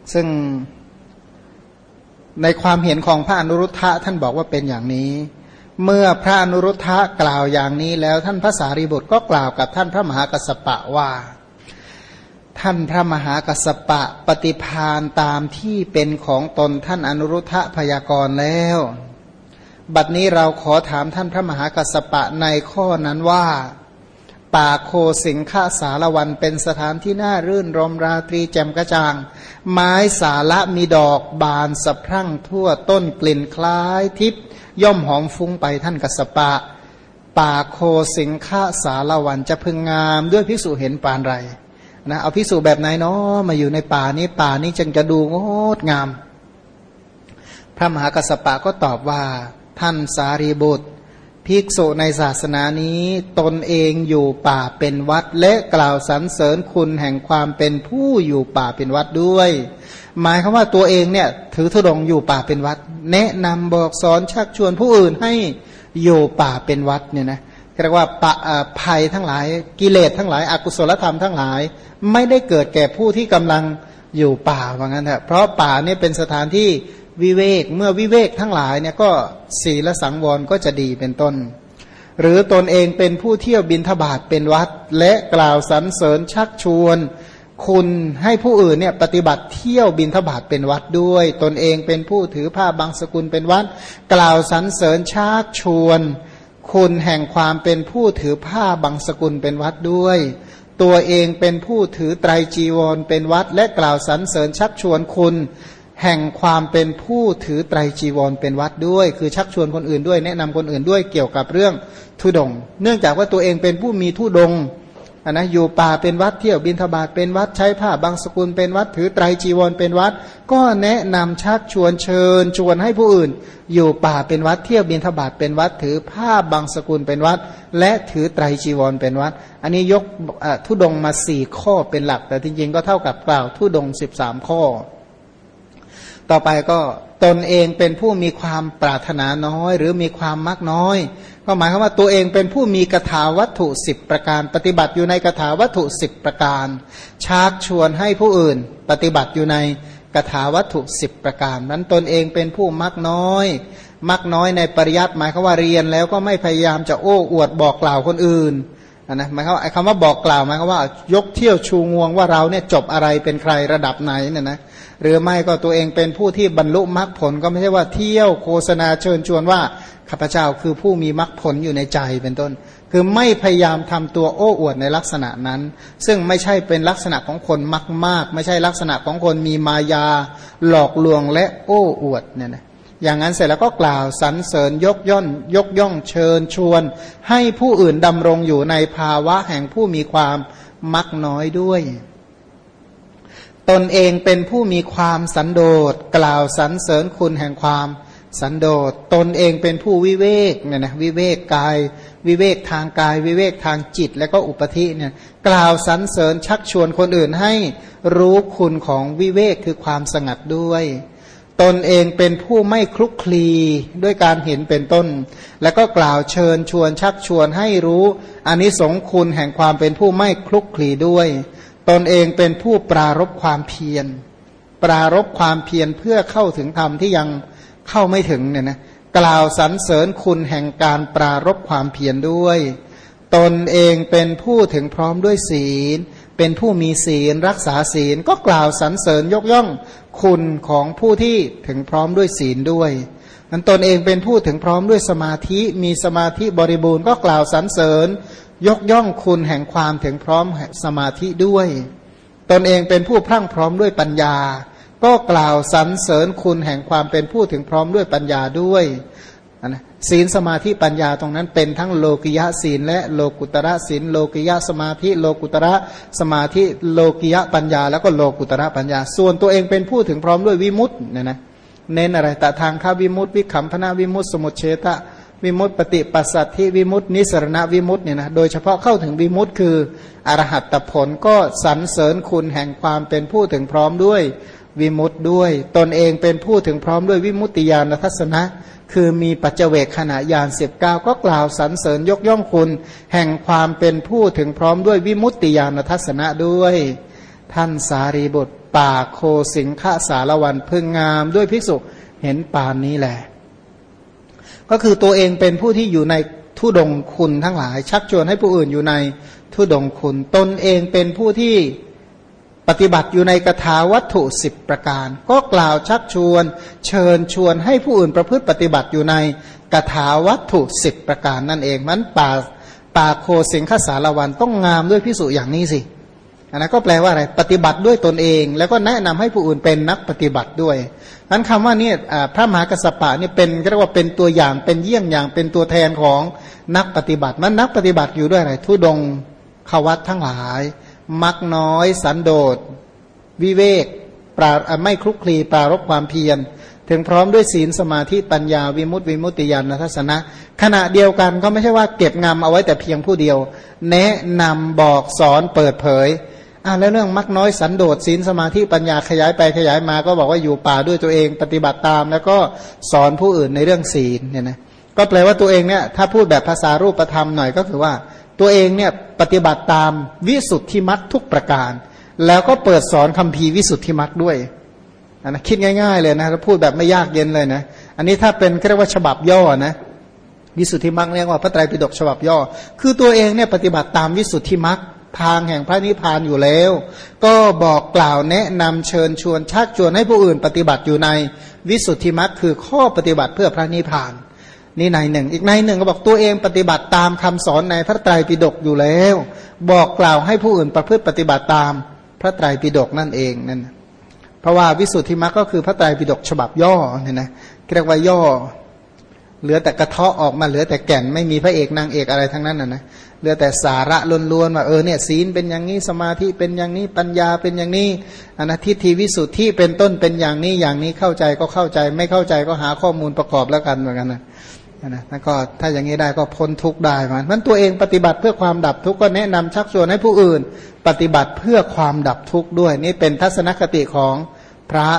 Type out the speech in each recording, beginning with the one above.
ซึ่งในความเห็นของพระอนุรุทธะท่านบอกว่าเป็นอย่างนี้เมื่อพระอนุรุทธะกล่าวอย่างนี้แล้วท่านพระสารีบุตรก็กล่าวกับท่านพระมหากัสสปะว่าท่านพระมหากัสสปะปฏิภาณตามที่เป็นของตนท่านอนุรุทธะพยากรณ์แล้วบัดนี้เราขอถามท่านพระมหากัสสปะในข้อนั้นว่าป่าโคสิงฆสารวันเป็นสถานที่น่ารื่นรมราตรีแจ่มกระจ่างไม้สาละมีดอกบานสะพรั่งทั่วต้นกลิ่นคล้ายทิพย์ย่อมหอมฟุ้งไปท่านกัสสปะป่าโคสิงฆสารวันจะพึงงามด้วยภิกษุเห็นปานไรนะเอาภิกษุแบบไหนเนาะมาอยู่ในป่านี้จึงจะดูงดงามพระมหากัสสปะก็ตอบว่าท่านสารีบุตรภิกษุในศาสนานี้ตนเองอยู่ป่าเป็นวัดและกล่าวสรรเสริญคุณแห่งความเป็นผู้อยู่ป่าเป็นวัดด้วยหมายความว่าตัวเองเนี่ยถือธุดงค์อยู่ป่าเป็นวัดแนะนำบอกสอนชักชวนผู้อื่นให้อยู่ป่าเป็นวัดเนี่ยนะเรียกว่าภัยทั้งหลายกิเลสทั้งหลายอกุศลธรรมทั้งหลายไม่ได้เกิดแก่ผู้ที่กำลังอยู่ป่าว่างั้นเถอะเพราะป่าเนี่ยเป็นสถานที่วิเวกเมื่อวิเวกทั้งหลายเนี่ยก็ศีลสังวรก็จะดีเป็นต้นหรือตนเองเป็นผู้เที่ยวบิณฑบาตเป็นวัดและกล่าวสรรเสริญชักชวนคุณให้ผู้อื่นเนี่ยปฏิบัติเที่ยวบิณฑบาตเป็นวัดด้วยตนเองเป็นผู้ถือผ้าบางสกุลเป็นวัดกล่าวสรรเสริญชักชวนคุณแห่งความเป็นผู้ถือผ้าบางสกุลเป็นวัดด้วยตัวเองเป็นผู้ถือไตรจีวรเป็นวัดและกล่าวสรรเสริญชักชวนคุณแห่งความเป็นผู้ถือไตรจีวรเป็นวัดด้วยคือชักชวนคนอื่นด้วยแนะนำคนอื่นด้วยเกี่ยวกับเรื่องธุดงค์เนื่องจากว่าตัวเองเป็นผู้มีธุดงค์นะอยู่ป่าเป็นวัดเที่ยวบิณฑบาตเป็นวัดใช้ผ้าบางสกุลเป็นวัดถือไตรจีวรเป็นวัดก็แนะนำชักชวนเชิญชวนให้ผู้อื่นอยู่ป่าเป็นวัดเที่ยวบิณฑบาตเป็นวัดถือผ้าบางสกุลเป็นวัดและถือไตรจีวรเป็นวัดอันนี้ยกธุดงค์มา4ข้อเป็นหลักแต่จริงๆก็เท่ากับกล่าวธุดงค์13ข้อต่อไปก็ตนเองเป็นผู้มีความปรารถนาน้อยหรือมีความมักน้อยก็หมายความว่าตัวเองเป็นผู้มีกถาวัตถุ10ประการปฏิบัติอยู่ในกถาวัตถุ10ประการชักชวนให้ผู้อื่นปฏิบัติอยู่ในกถาวัตถุ10ประการนั้นตนเองเป็นผู้มักน้อยในปริยัติหมายความว่าเรียนแล้วก็ไม่พยายามจะโอ้อวดบอกกล่าวคนอื่นนะหมายความว่าคำว่าบอกกล่าวหมายความว่ายกเที่ยวชูงวงว่าเราเนี่ยจบอะไรเป็นใครระดับไหนเนี่ยนะหรือไม่ก็ตัวเองเป็นผู้ที่บรรลุมรรคผลก็ไม่ใช่ว่าเที่ยวโฆษณาเชิญชวนว่าข้าพเจ้าคือผู้มีมรรคผลอยู่ในใจเป็นต้นคือไม่พยายามทำตัวโอ้อวดในลักษณะนั้นซึ่งไม่ใช่เป็นลักษณะของคนมากไม่ใช่ลักษณะของคนมีมายาหลอกลวงและโอ้อวดเนี่ยนะอย่างนั้นเสร็จแล้วก็กล่าวสรรเสริญยกย่องเชิญชวนให้ผู้อื่นดำรงอยู่ในภาวะแห่งผู้มีความมักน้อยด้วยตนเองเป็นผู้มีความสันโดษกล่าวสรรเสริญคุณแห่งความสันโดษตนเองเป็นผู้วิเวกเนี่ยนะวิเวกกายวิเวกทางกายวิเวกทางจิตและก็อุปธิเนี่ยกล่าวสรรเสริญชักชวนคนอื่นให้รู้คุณของวิเวกคือความสงัดด้วยตนเองเป็นผู้ไม่คลุกคลีด้วยการเห็นเป็นต้นแล้วก็กล่าวเชิญชวนชักชวนให้รู้อานิสงส์คุณแห่งความเป็นผู้ไม่คลุกคลีด้วยตนเองเป็นผู้ปรารภความเพียรเพื่อเข้าถึงธรรมที่ยังเข้าไม่ถึงเนี่ยนะกล่าวสรรเสริญคุณแห่งการปรารภความเพียรด้วยตนเองเป็นผู้ถึงพร้อมด้วยศีลเป็นผู้มีศีลรักษาศีลก็กล่าวสรรเสริญยกย่องคุณของผู้ที่ถึงพร้อมด้วยศีลด้วยนั้นตนเองเป็นผู้ถึงพร้อมด้วยสมาธิมีสมาธิบริบูรณ์ก็กล่าวสรรเสริญยกย่องคุณแห่งความถึงพร้อมสมาธิด้วยตนเองเป็นผู้พรั่งพร้อมด้วยปัญญาก็กล่าวสรรเสริญคุณแห่งความเป็นผู้ถึงพร้อมด้วยปัญญาด้วยนะศีลสมาธิปัญญาตรงนั้นเป็นทั้งโลกิยะศีลและโลกุตระศีลโลกิยะสมาธิโลกุตระสมาธิโลกิยะปัญญาแล้วก็โลกุตระปัญญาส่วนตัวเองเป็นผู้ถึงพร้อมด้วยวิมุตติเนี่ยนะเน้นอะไรแต่ทางข้าวิมุตติวิคัมพนาวิมุตติสมุจเฉทะวิมุตติปฏิปัสสัทธิวิมุตตินิสรณวิมุตติเนี่ยนะโดยเฉพาะเข้าถึงวิมุตติคืออรหัตตผลก็สรรเสริญคุณแห่งความเป็นผู้ถึงพร้อมด้วยวิมุตติด้วยตนเองเป็นผู้ถึงพร้อมด้วยวิมุตติญาณทัศนะคือมีปัจเจเวคขณะญาณ19ก็กล่าวสรรเสริญยกย่องคุณแห่งความเป็นผู้ถึงพร้อมด้วยวิมุตติญาณทัศนะด้วยท่านสารีบุตรป่าโคสิงฆสารวันพึงงามด้วยภิกษุเห็นปานนี้แหละก็คือตัวเองเป็นผู้ที่อยู่ในทุดงคุณทั้งหลายชักชวนให้ผู้อื่นอยู่ในทุดงคุณตนเองเป็นผู้ที่ปฏิบัติอยู่ในกถาวัตถุ10ประการก็กล่าวชักชวนเชิญชวนให้ผู้อื่นประพฤติปฏิบัติอยู่ในกถาวัตถุ10ประการนั่นเองมันป่าโคสิงฆสารวันต้องงามด้วยภิกษุอย่างนี้สิอันนั้นก็แปลว่าอะไรปฏิบัติด้วยตนเองแล้วก็แนะนำให้ผู้อื่นเป็นนักปฏิบัติด้วยนั้นคำว่านี่พระมหากัสสปะนี่เป็นเรียกว่าเป็นตัวอย่างเป็นเยี่ยงอย่างเป็นตัวแทนของนักปฏิบัติมันนักปฏิบัติอยู่ด้วยอะไรทุดงขวัตทั้งหลายมักน้อยสันโดษวิเวกไม่คลุกคลีปรารภความเพียรถึงพร้อมด้วยศีลสมาธิปัญญาวิมุตติวิมุตติญาณทัศนะขณะเดียวกันก็ไม่ใช่ว่าเก็บงำเอาไว้แต่เพียงผู้เดียวแนะนำบอกสอนเปิดเผยแล้วเรื่องมักน้อยสันโดษศีลสมาธิปัญญาขยายไปขยายมาก็บอกว่าอยู่ป่าด้วยตัวเองปฏิบัติตามแล้วก็สอนผู้อื่นในเรื่องศีลเนี่ยนะก็แปลว่าตัวเองเนี่ยถ้าพูดแบบภาษารูปธรรมหน่อยก็คือว่าตัวเองเนี่ยปฏิบัติตามวิสุทธิมรรคทุกประการแล้วก็เปิดสอนคัมภีร์วิสุทธิมรรคด้วยนะคิดง่ายๆเลยนะพูดแบบไม่ยากเย็นเลยนะอันนี้ถ้าเป็นเรียกว่าฉบับย่อนะวิสุทธิมรรคเรียกว่าพระไตรปิฎกฉบับย่อคือตัวเองเนี่ยปฏิบัติตามวิสุทธิมรรคทางแห่งพระนิพพานอยู่แล้วก็บอกกล่าวแนะนำเชิญชวนชักชวนให้ผู้อื่นปฏิบัติอยู่ในวิสุทธิมรรคคือข้อปฏิบัติเพื่อพระนิพพานนี่ในหนึ่งอีกในหนึ่งก็บอกตัวเองปฏิบัติตามคำสอนในพระไตรปิฎกอยู่แล้วบอกกล่าวให้ผู้อื่นประพฤติปฏิบัติตามพระไตรปิฎกนั่นเองนั่นเพราะว่าวิสุทธิมรรคก็คือพระไตรปิฎกฉบับย่อเนี่ยนะเรียกว่าย่อเหลือแต่กระเทาะออกมาเหลือแต่แก่นไม่มีพระเอกนางเอกอะไรทั้งนั้นนะเหลือแต่สาระล้วนๆว่าเนี่ยศีลเป็นอย่างนี้สมาธิเป็นอย่างนี้ปัญญาเป็นอย่างนี้ทิฏฐิวิสุทธิเป็นต้นเป็นอย่างนี้อย่างนี้เข้าใจก็เข้าใจไม่เข้าใจก็หาข้อมูลประกอบแล้วกันเหมือนกันนะแล้วก็ถ้าอย่างนี้ได้ก็พ้นทุกข์ได้มันตัวเองปฏิบัติเพื่อความดับทุกข์ก็แนะนำชักชวนให้ผู้อื่นปฏิบัติเพื่อความดับทุกข์ด้วยนี่เป็นทัศนคติของพระ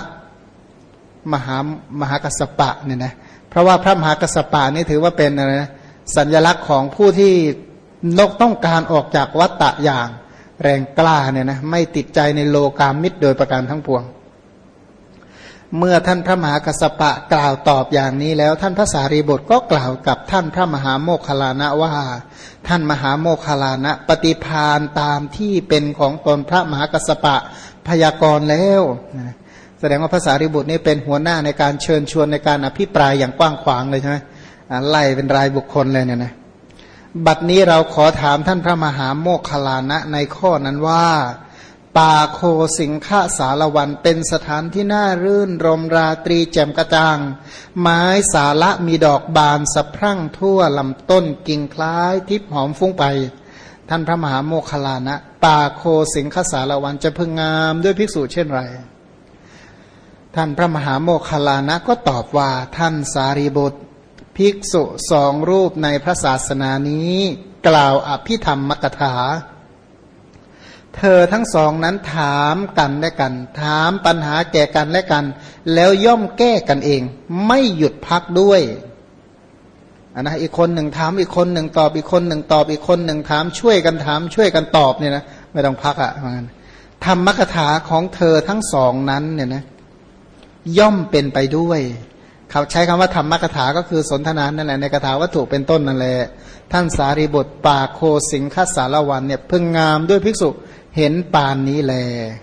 มหากัสสปะเนี่ยนะเพราะว่าพระมหากัสสปะนี่ถือว่าเป็นอะไรนะสัญลักษณ์ของผู้ที่ต้องการออกจากวัฏฏะอย่างแรงกล้าเนี่ยนะไม่ติดใจในโลกามิตรโดยประการทั้งปวงเมื่อท่านพระมหากัสสปะกล่าวตอบอย่างนี้แล้วท่านพระสารีบุตรก็กล่าวกับท่านพระมหาโมคคัลลานะว่าท่านมหาโมคคัลลานะปฏิภาณตามที่เป็นของตนพระมหากัสสปะพยากรณ์แล้วแสดงว่าพระสารีบุตรนี่เป็นหัวหน้าในการเชิญชวนในการอภิปรายอย่างกว้างขวางเลยใช่ไหมไล่เป็นรายบุคคลเลยเนี่ยนะบัดนี้เราขอถามท่านพระมหาโมคคัลลานะในข้อนั้นว่าป่าโคสิงฆสารวันเป็นสถานที่น่ารื่นรมราตรีแจ่มกระจ่างไม้สาละมีดอกบานสะพรั่งทั่วลำต้นกิ่งคล้ายทิพหอมฟุ้งไปท่านพระมหาโมคคัลลานะป่าโคสิงฆสารวันจะพึงงามด้วยภิกษุเช่นไรท่านพระมหาโมคคัลลานะก็ตอบว่าท่านสารีบุตรภิกษุสองรูปในพระศาสนานี้กล่าวอภิธรรมกถาเธอทั้งสองนั้นถามกันและกันถามปัญหาแก่กันและกันแล้วย่อมแก้กันเองไม่หยุดพักด้วยอีกคนหนึ่งถามอีกคนหนึ่งตอบอีกคนหนึ่งตอบอีกคนหนึ่งถามช่วยกันถามช่วยกันตอบเนี่ยนะไม่ต้องพักเหมือนกันธรรมกถาของเธอทั้งสองนั้นเนี่ยนะย่อมเป็นไปด้วยเขาใช้คำว่าธรรมกถาก็คือสนทนานั่นแหละในกถาวัตถุเป็นต้นนั่นแหละท่านสารีบุตรป่าโคสิงฆสารวันเนี่ยพึงงามด้วยภิกษุเห็นปานนี้แล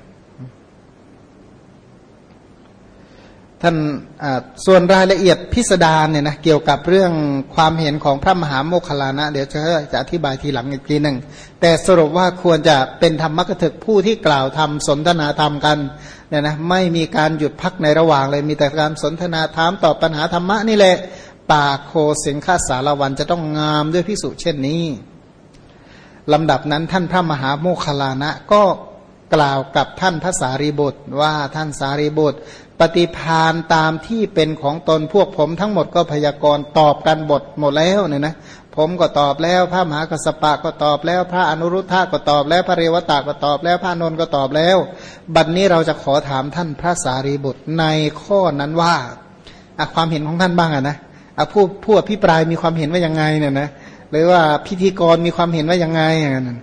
ท่านส่วนรายละเอียดพิสดารเนี่ยนะเกี่ยวกับเรื่องความเห็นของพระมหาโมคคัลลานะเดี๋ยวจะอธิบายทีหลังอีกทีหนึ่งแต่สรุปว่าควรจะเป็นธรรมกถึกผู้ที่กล่าวธรรมสนทนาธรรมกันเนี่ยนะไม่มีการหยุดพักในระหว่างเลยมีแต่การสนทนาถามตอบปัญหาธรรมะนี่แหละป่าโคสิงฆสารวันจะต้องงามด้วยภิกษุเช่นนี้ลำดับนั้นท่านพระมหาโมคคัลลานะก็กล่าวกับท่านพระสารีบุตรว่าท่านสารีบุตรปฏิภาณตามที่เป็นของตนพวกผมทั้งหมดก็พยากรณ์ตอบกันบทหมดแล้วเนี่ยนะผมก็ตอบแล้วพระมหากัสสปะก็ตอบแล้วพระอนุรุทธะก็ตอบแล้วพระเรวตะก็ตอบแล้วพระนนท์ก็ตอบแล้วบัดนี้เราจะขอถามท่านพระสารีบุตรในข้อนั้นว่าความเห็นของท่านบ้างนะผู้อภิปรายมีความเห็นว่ายังไงเนี่ยนะหรือว่าพิธีกรมีความเห็นว่ายังไงอย่างนั้น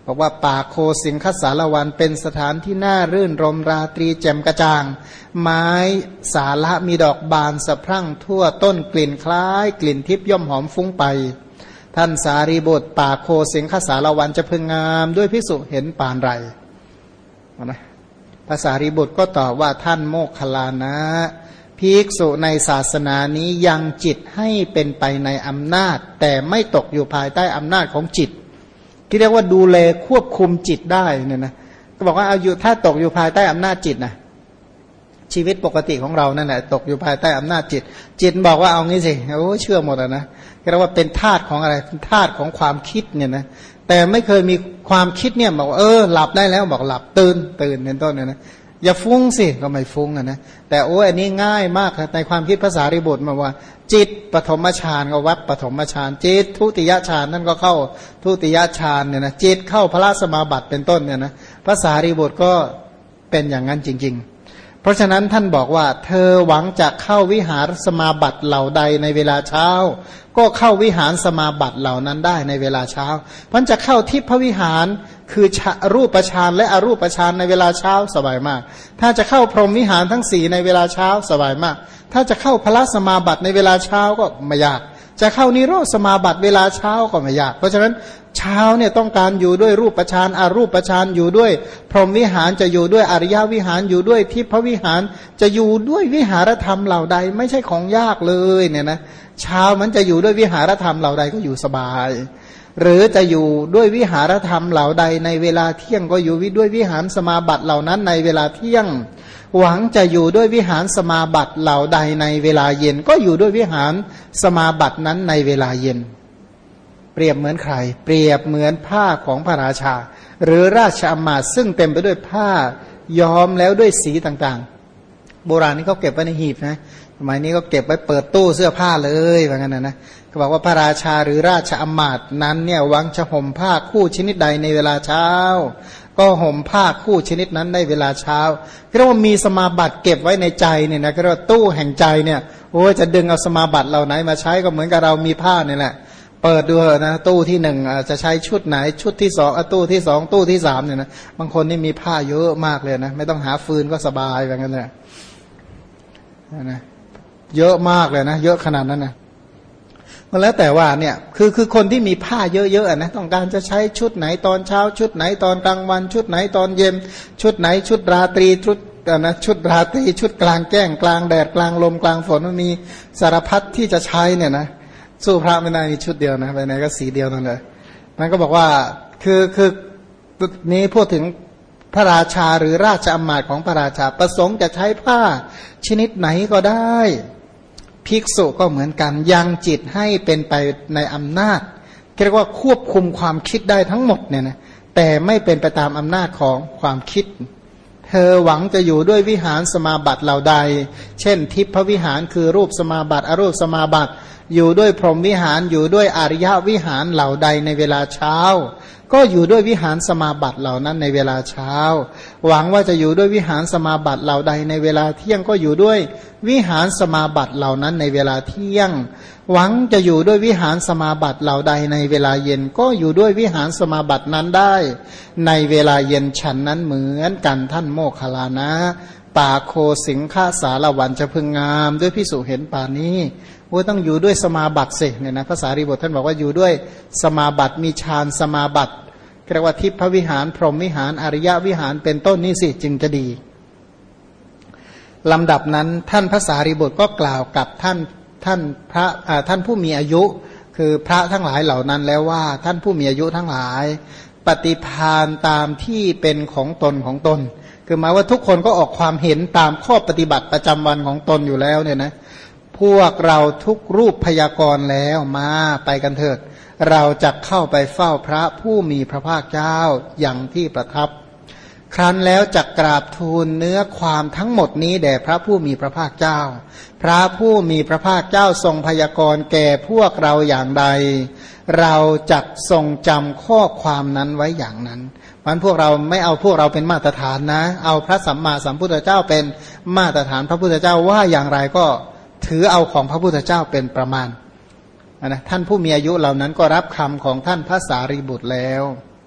บอกว่าป่าโคสิงคสารวันเป็นสถานที่น่ารื่นรมราตรีแจ่มกระจ่างไม้สาละมีดอกบานสะพรั่งทั่วต้นกลิ่นคล้ายกลิ่นทิพย์ย่อมหอมฟุ้งไปท่านสารีบุตรป่าโคสิงคสารวันจะพึงงามด้วยภิกษุเห็นปานไรนะพระสารีบุตรก็ตอบว่าท่านโมคคัลลานะภิกษุในศาสนานี้ยังจิตให้เป็นไปในอำนาจแต่ไม่ตกอยู่ภายใต้อำนาจของจิตที่เรียกว่าดูแลควบคุมจิตได้เนี่ยนะก็บอกว่าเอาอยู่ถ้าตกอยู่ภายใต้อำนาจจิตนะชีวิตปกติของเรานั่นแหละตกอยู่ภายใต้อำนาจจิตจิตบอกว่าเอางี้สิโอ้เชื่อหมดนะเรียกว่าเป็นธาตุของอะไรเป็นธาตุของความคิดเนี่ยนะแต่ไม่เคยมีความคิดเนี่ยบอกหลับได้แล้วบอกหลับตื่นเป็นต้นเนี่ยนะอย่าฟุ้งสิก็ไม่ฟุ้งนะแต่อันนี้ง่ายมากในความคิดภาษาริบุตรมาว่าจิตปฐมฌานก็วัดปฐมฌานจิตทุติยฌานนั่นก็เข้าทุติยฌานเนี่ยนะจิตเข้าพระสมาบัติเป็นต้นเนี่ยนะภาษาริบุตรก็เป็นอย่างนั้นจริงๆเพราะฉะนั้นท่านบอกว่าเธอหวังจะเข้าวิหารสมาบัติเหล่าใดในเวลาเช้าก็เข้าวิหารสมาบัติเหล่านั้นได้ในเวลาเช้าเพราะจะเข้าทิพวิหารคือรูปฌานและอรูปฌานในเวลาเช้าสบายมากถ้าจะเข้าพรหมวิหารทั้ง4ในเวลาเช้าสบายมากถ้าจะเข้าพระสมาบัติในเวลาเช้าก็ไม่ยากจะเข้านิโรธสมาบัติเวลาเช้าก็ไม่ยากเพราะฉะนั้นเช้าเนี่ยต้องการอยู่ด้วยรูปฌานอรูปฌานอยู่ด้วยพรหมวิหารจะอยู่ด้วยอริยวิหารอยู่ด้วยทิพวิหารจะอยู่ด้วยวิหารธรรมเหล่าใดไม่ใช่ของยากเลยเนี่ยนะเช้ามันจะอยู่ด้วยวิหารธรรมเหล่าใดก็อยู่สบายหรือจะอยู่ด้วยวิหารธรรมเหล่าใดในเวลาเที่ยงก็อยู่ด้วยวิหารสมาบัติเหล่านั้นในเวลาเที่ยงหวังจะอยู่ด้วยวิหารสมาบัติเหล่าใดในเวลาเย็นก็อยู่ด้วยวิหารสมาบัตินั้นในเวลาเย็นเปรียบเหมือนใครเปรียบเหมือนผ้าของพระราชาหรือราชอำมาตย์ซึ่งเต็มไปด้วยผ้าย้อมแล้วด้วยสีต่างๆโบราณนี่เขาเก็บไว้ในหีบนะสมัยนี้ก็เก็บไว้เปิดตู้เสื้อผ้าเลยว่างั้นนะเขาบอกว่าพระราชาหรือราชอำมาตย์นั้นเนี่ยหวังจะห่มผ้าคู่ชนิดใดในเวลาเช้าก็ห่มผ้าคู่ชนิดนั้นในเวลาเช้าเรียกว่ามีสมาบัติเก็บไว้ในใจเนี่ยนะเรียกว่าตู้แห่งใจเนี่ยจะดึงเอาสมาบัติเหล่าไหนมาใช้ก็เหมือนกับเรามีผ้านี่แหละเปิดดูนะตู้ที่1จะใช้ชุดไหนชุดที่2ตู้ที่2ตู้ที่3เนี่ยนะบางคนนี่มีผ้าเยอะมากเลยนะไม่ต้องหาฟืนก็สบายแบบนั้นแหละนะเยอะมากเลยนะเยอะขนาดนั้นนะก็แล้วแต่ว่าเนี่ยคือคนที่มีผ้าเยอะๆนะต้องการจะใช้ชุดไหนตอนเช้าชุดไหนตอนกลางวันชุดไหนตอนเย็นชุดไหนชุดราตรีชุดราตรีชุดกลางแจ้งกลางแดดกลางลมกลางฝนมันมีสารพัดที่จะใช้เนี่ยนะสู้พระไม่ได้มีชุดเดียวนะไปไหนก็สีเดียวนั่นเลยมันก็บอกว่าคือนี้พูดถึงพระราชาหรือราชอำมาตย์ของพระราชาประสงค์จะใช้ผ้าชนิดไหนก็ได้ภิกษุก็เหมือนกันยังจิตให้เป็นไปในอำนาจเรียกว่าควบคุมความคิดได้ทั้งหมดเนี่ยนะแต่ไม่เป็นไปตามอำนาจของความคิดเธอหวังจะอยู่ด้วยวิหารสมาบัติเหล่าใดเช่นทิพวิหารคือรูปสมาบัติอรูปสมาบัติอยู่ด้วยพรหมวิหารอยู่ด้วยอริยวิหารเหล่าใดในเวลาเช้าก็อยู่ด้วยวิหารสมาบัติเหล่านั้นในเวลาเช้าหวังว่าจะอยู่ด้วยวิหารสมาบัติเหล่าใดในเวลาเที่ยงก็อยู่ด้วยวิหารสมาบัติเหล่านั้นในเวลาเที่ยงหวังจะอยู่ด้วยวิหารสมาบัติเหล่าใดในเวลาเย็นก็อยู่ด้วยวิหารสมาบัตินั้นได้ในเวลาเย็นฉันนั้นเหมือนกันท่านโมคคัลลานะป่าโคสิงคสารวันจะพึงงามด้วยภิกษุเห็นป่านี้ต้องอยู่ด้วยสมาบัติสิเนี่ยนะภาษาริบุตรท่านบอกว่าอยู่ด้วยสมาบัติมีฌานสมาบัติเรียกว่าทิพวิหารพรหมวิหารอริยวิหารเป็นต้นนี่สิจึงจะดีลำดับนั้นท่านภาษาริบุตรก็กล่าวกับท่านผู้มีอายุคือพระทั้งหลายเหล่านั้นแล้วว่าท่านผู้มีอายุทั้งหลายปฏิภาณตามที่เป็นของตนคือหมายว่าทุกคนก็ออกความเห็นตามข้อปฏิบัติประจำวันของตนอยู่แล้วเนี่ยนะพวกเราทุกรูปพยากรณ์แล้วมาไปกันเถิดเราจะเข้าไปเฝ้าพระผู้มีพระภาคเจ้าอย่างที่ประทับครั้นแล้วจักกราบทูลเนื้อความทั้งหมดนี้แด่พระผู้มีพระภาคเจ้าพระผู้มีพระภาคเจ้าทรงพยากรณ์แก่พวกเราอย่างใดเราจักทรงจำข้อความนั้นไว้อย่างนั้นมันพวกเราไม่เอาพวกเราเป็นมาตรฐานนะเอาพระสัมมาสัมพุทธเจ้าเป็นมาตรฐานพระพุทธเจ้าว่าอย่างไรก็ถือเอาของพระพุทธเจ้าเป็นประมาณนะท่านผู้มีอายุเหล่านั้นก็รับคำของท่านพระสารีบุตรแล้ว